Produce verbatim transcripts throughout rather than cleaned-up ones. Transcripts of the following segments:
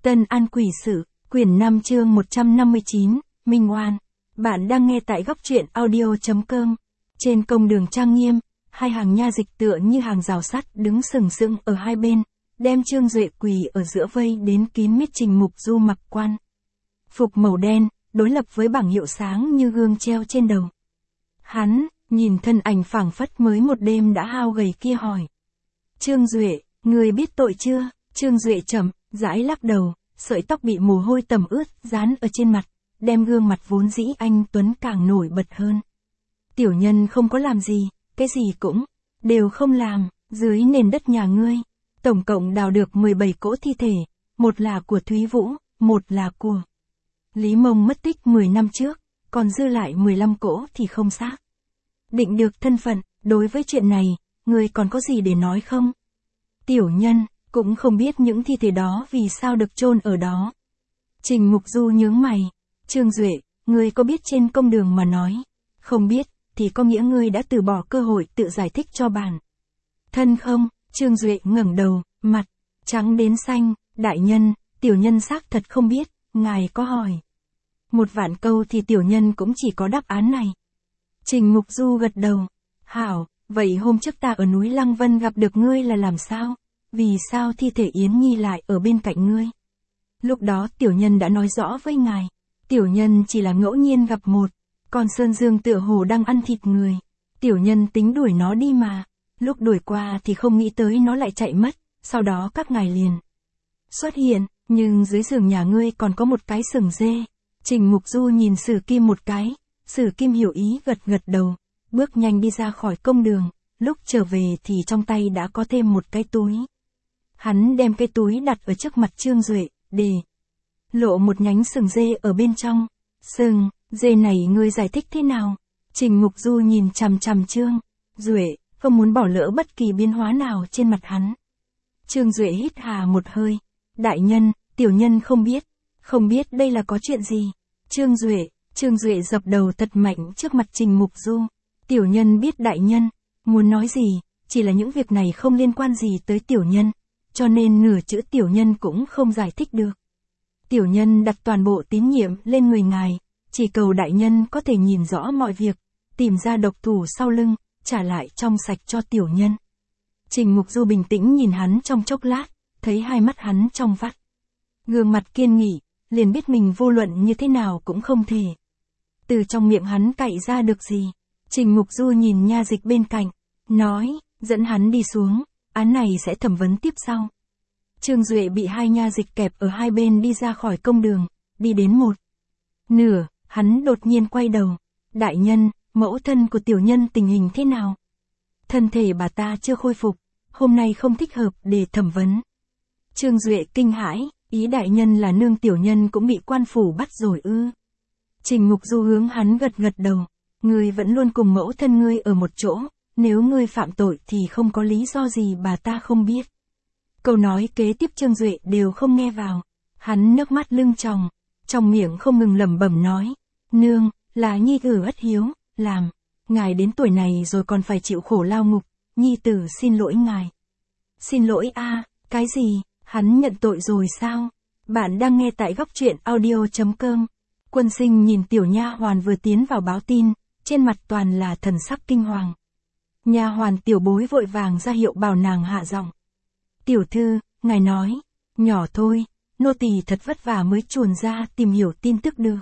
Tân An Quỷ Sự, quyển năm chương một trăm năm mươi chín, Minh Oan. Bạn đang nghe tại góc truyện audio.com. Trên công đường trang nghiêm, hai hàng nha dịch tựa như hàng rào sắt đứng sừng sững ở hai bên, đem Trương Duệ quỳ ở giữa vây đến kín mít. Trình Mục Du mặc quan phục màu đen, đối lập với bảng hiệu sáng như gương treo trên đầu. Hắn nhìn thân ảnh phảng phất mới một đêm đã hao gầy kia hỏi: Trương Duệ, người biết tội chưa? Trương Duệ chậm rãi lắc đầu, sợi tóc bị mồ hôi tẩm ướt dán ở trên mặt, đem gương mặt vốn dĩ anh tuấn càng nổi bật hơn. Tiểu nhân không có làm gì, cái gì cũng đều không làm. Dưới nền đất nhà ngươi, tổng cộng đào được mười bảy cỗ thi thể, một là của Thúy Vũ, một là của Lý Mông mất tích mười năm trước, còn dư lại mười lăm cỗ thì không xác định được thân phận. Đối với chuyện này, ngươi còn có gì để nói không? Tiểu nhân cũng không biết những thi thể đó vì sao được chôn ở đó. Trình Mục Du nhướng mày. Trương Duệ, ngươi có biết trên công đường mà nói không biết, thì có nghĩa ngươi đã từ bỏ cơ hội tự giải thích cho bản thân không? Trương Duệ ngẩng đầu, mặt trắng đến xanh. Đại nhân, tiểu nhân xác thật không biết, ngài có hỏi một vạn câu thì tiểu nhân cũng chỉ có đáp án này. Trình Mục Du gật đầu. Hảo, vậy hôm trước ta ở núi Lăng Vân gặp được ngươi là làm sao? Vì sao thi thể Yến Nhi lại ở bên cạnh ngươi? Lúc đó tiểu nhân đã nói rõ với ngài, tiểu nhân chỉ là ngẫu nhiên gặp một con sơn dương tựa hồ đang ăn thịt người. Tiểu nhân tính đuổi nó đi mà, lúc đuổi qua thì không nghĩ tới nó lại chạy mất, sau đó các ngài liền xuất hiện, nhưng dưới giường nhà ngươi còn có một cái sừng dê. Trình Mục Du nhìn Sử Kim một cái, Sử Kim hiểu ý gật gật đầu, bước nhanh đi ra khỏi công đường, lúc trở về thì trong tay đã có thêm một cái túi. Hắn đem cái túi đặt ở trước mặt Trương Duệ, để lộ một nhánh sừng dê ở bên trong. Sừng dê này ngươi giải thích thế nào? Trình Mục Du nhìn chằm chằm Trương Duệ, không muốn bỏ lỡ bất kỳ biến hóa nào trên mặt hắn. Trương Duệ hít hà một hơi. Đại nhân, tiểu nhân không biết, không biết đây là có chuyện gì. Trương Duệ, Trương Duệ dập đầu thật mạnh trước mặt Trình Mục Du. Tiểu nhân biết đại nhân muốn nói gì, chỉ là những việc này không liên quan gì tới tiểu nhân, cho nên nửa chữ tiểu nhân cũng không giải thích được. Tiểu nhân đặt toàn bộ tín nhiệm lên người ngài, chỉ cầu đại nhân có thể nhìn rõ mọi việc, tìm ra độc thủ sau lưng, trả lại trong sạch cho tiểu nhân. Trình Mục Du bình tĩnh nhìn hắn trong chốc lát, thấy hai mắt hắn trong vắt, gương mặt kiên nghị, liền biết mình vô luận như thế nào cũng không thể từ trong miệng hắn cạy ra được gì. Trình Mục Du nhìn nha dịch bên cạnh, nói, dẫn hắn đi xuống, án này sẽ thẩm vấn tiếp sau. Trương Duệ bị hai nha dịch kẹp ở hai bên đi ra khỏi công đường, đi đến một nửa, hắn đột nhiên quay đầu. Đại nhân, mẫu thân của tiểu nhân tình hình thế nào? Thân thể bà ta chưa khôi phục, hôm nay không thích hợp để thẩm vấn. Trương Duệ kinh hãi, ý đại nhân là nương tiểu nhân cũng bị quan phủ bắt rồi ư? Trình Mục Du hướng hắn gật gật đầu. Ngươi vẫn luôn cùng mẫu thân ngươi ở một chỗ, nếu ngươi phạm tội thì không có lý do gì bà ta không biết. Câu nói kế tiếp Trương Duệ đều không nghe vào. Hắn nước mắt lưng tròng, trong miệng không ngừng lẩm bẩm nói, nương, là nhi tử bất hiếu, làm ngài đến tuổi này rồi còn phải chịu khổ lao ngục, nhi tử xin lỗi ngài. Xin lỗi a, à, cái gì, hắn nhận tội rồi sao? Bạn đang nghe tại góc truyện audio.com. Quân Sinh nhìn tiểu nha hoàn vừa tiến vào báo tin, trên mặt toàn là thần sắc kinh hoàng. Nha hoàn Tiểu Bối vội vàng ra hiệu bảo nàng hạ giọng. Tiểu thư, ngài nói, nhỏ thôi, nô tỳ thật vất vả mới chuồn ra tìm hiểu tin tức được.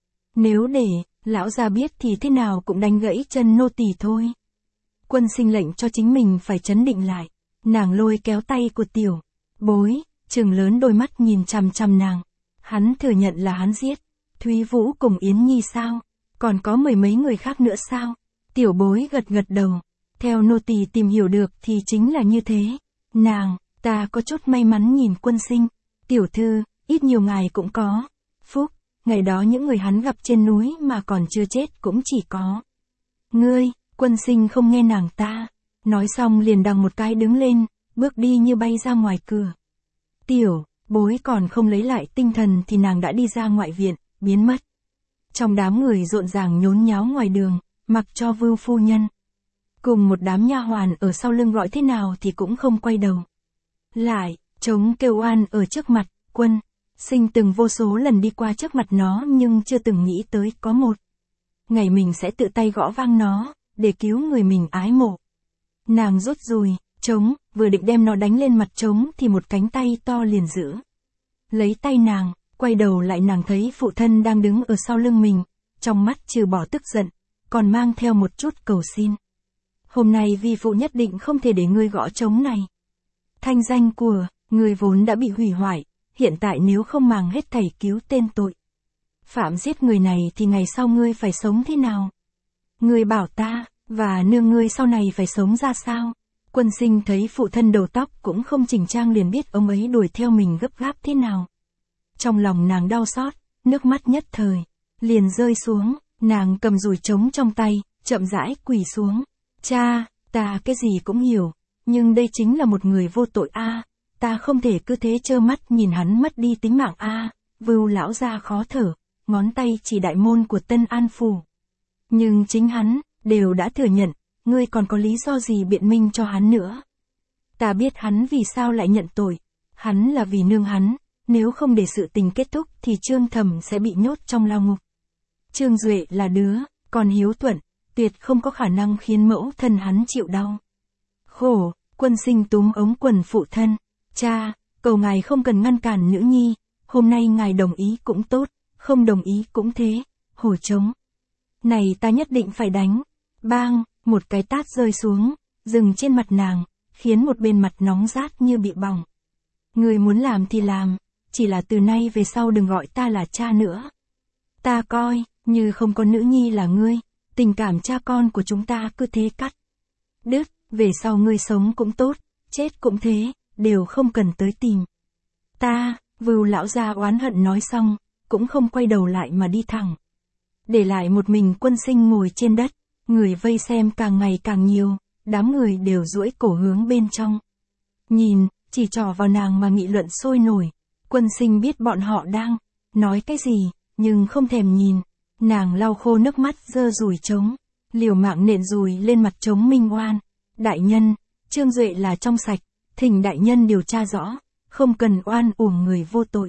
Nếu để lão gia biết thì thế nào cũng đánh gãy chân nô tỳ thôi. Quân Sinh lệnh cho chính mình phải trấn định lại. Nàng lôi kéo tay của Tiểu Bối, trừng lớn đôi mắt nhìn chằm chằm nàng. Hắn thừa nhận là hắn giết Thúy Vũ cùng Yến Nhi sao? Còn có mười mấy người khác nữa sao? Tiểu Bối gật gật đầu. Theo nô tỳ tìm hiểu được thì chính là như thế. Nàng, ta có chút may mắn nhìn Quân Sinh. Tiểu thư, ít nhiều ngài cũng có phúc, ngày đó những người hắn gặp trên núi mà còn chưa chết cũng chỉ có ngươi. Quân Sinh không nghe nàng ta nói xong liền đằng một cái đứng lên, bước đi như bay ra ngoài cửa. Tiểu Bối còn không lấy lại tinh thần thì nàng đã đi ra ngoại viện, biến mất trong đám người rộn ràng nhốn nháo ngoài đường, mặc cho Vưu phu nhân cùng một đám nha hoàn ở sau lưng gọi thế nào thì cũng không quay đầu lại, chống kêu oan ở trước mặt. Quân Sinh từng vô số lần đi qua trước mặt nó nhưng chưa từng nghĩ tới có một ngày mình sẽ tự tay gõ vang nó, để cứu người mình ái mộ. Nàng rút dùi, trống, vừa định đem nó đánh lên mặt trống thì một cánh tay to liền giữ lấy tay nàng, quay đầu lại nàng thấy phụ thân đang đứng ở sau lưng mình, trong mắt trừ bỏ tức giận, còn mang theo một chút cầu xin. Hôm nay vi phụ nhất định không thể để ngươi gõ trống này. Thanh danh của ngươi vốn đã bị hủy hoại, hiện tại nếu không màng hết thảy cứu tên tội phạm giết người này thì ngày sau ngươi phải sống thế nào? Ngươi bảo ta, và nương ngươi sau này phải sống ra sao? Quân Sinh thấy phụ thân đầu tóc cũng không chỉnh trang liền biết ông ấy đuổi theo mình gấp gáp thế nào. Trong lòng nàng đau xót, nước mắt nhất thời liền rơi xuống, nàng cầm dùi trống trong tay, chậm rãi quỳ xuống. Cha, ta cái gì cũng hiểu, nhưng đây chính là một người vô tội a, ta không thể cứ thế trơ mắt nhìn hắn mất đi tính mạng a. Vưu lão gia khó thở, ngón tay chỉ đại môn của Tân An phủ. Nhưng chính hắn đều đã thừa nhận, ngươi còn có lý do gì biện minh cho hắn nữa? Ta biết hắn vì sao lại nhận tội, hắn là vì nương hắn, nếu không để sự tình kết thúc thì Trương Thẩm sẽ bị nhốt trong lao ngục. Trương Duệ là đứa còn hiếu thuận, tuyệt không có khả năng khiến mẫu thân hắn chịu đau khổ. Quân Sinh túm ống quần phụ thân. Cha, cầu ngài không cần ngăn cản nữ nhi, hôm nay ngài đồng ý cũng tốt, không đồng ý cũng thế. Hổ trống này ta nhất định phải đánh. Bang, một cái tát rơi xuống, dừng trên mặt nàng, khiến một bên mặt nóng rát như bị bỏng. Ngươi muốn làm thì làm, chỉ là từ nay về sau đừng gọi ta là cha nữa. Ta coi như không có nữ nhi là ngươi, tình cảm cha con của chúng ta cứ thế cắt đứt, về sau ngươi sống cũng tốt, chết cũng thế, đều không cần tới tìm ta. Vưu lão gia oán hận nói xong, cũng không quay đầu lại mà đi thẳng, để lại một mình Quân Sinh ngồi trên đất. Người vây xem càng ngày càng nhiều, đám người đều duỗi cổ hướng bên trong nhìn, chỉ trỏ vào nàng mà nghị luận sôi nổi. Quân Sinh biết bọn họ đang nói cái gì, nhưng không thèm nhìn. Nàng lau khô nước mắt giơ dùi trống, liều mạng nện dùi lên mặt trống minh oan. Đại nhân, Trương Duệ là trong sạch, thỉnh đại nhân điều tra rõ, không cần oan uổng người vô tội.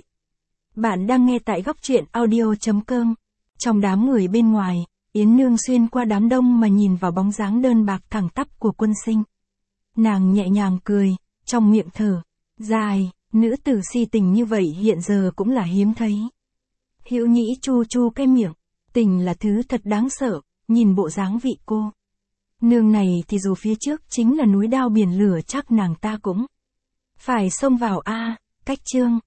Bạn đang nghe tại góc truyện audio chấm com. Trong đám người bên ngoài, Yến Nương xuyên qua đám đông mà nhìn vào bóng dáng đơn bạc thẳng tắp của Quân Sinh. Nàng nhẹ nhàng cười, trong miệng thở dài, nữ tử si tình như vậy hiện giờ cũng là hiếm thấy. Hữu Nhĩ chu chu cái miệng, tình là thứ thật đáng sợ, nhìn bộ dáng vị cô nương này thì dù phía trước chính là núi đao biển lửa chắc nàng ta cũng phải xông vào a. Cách chương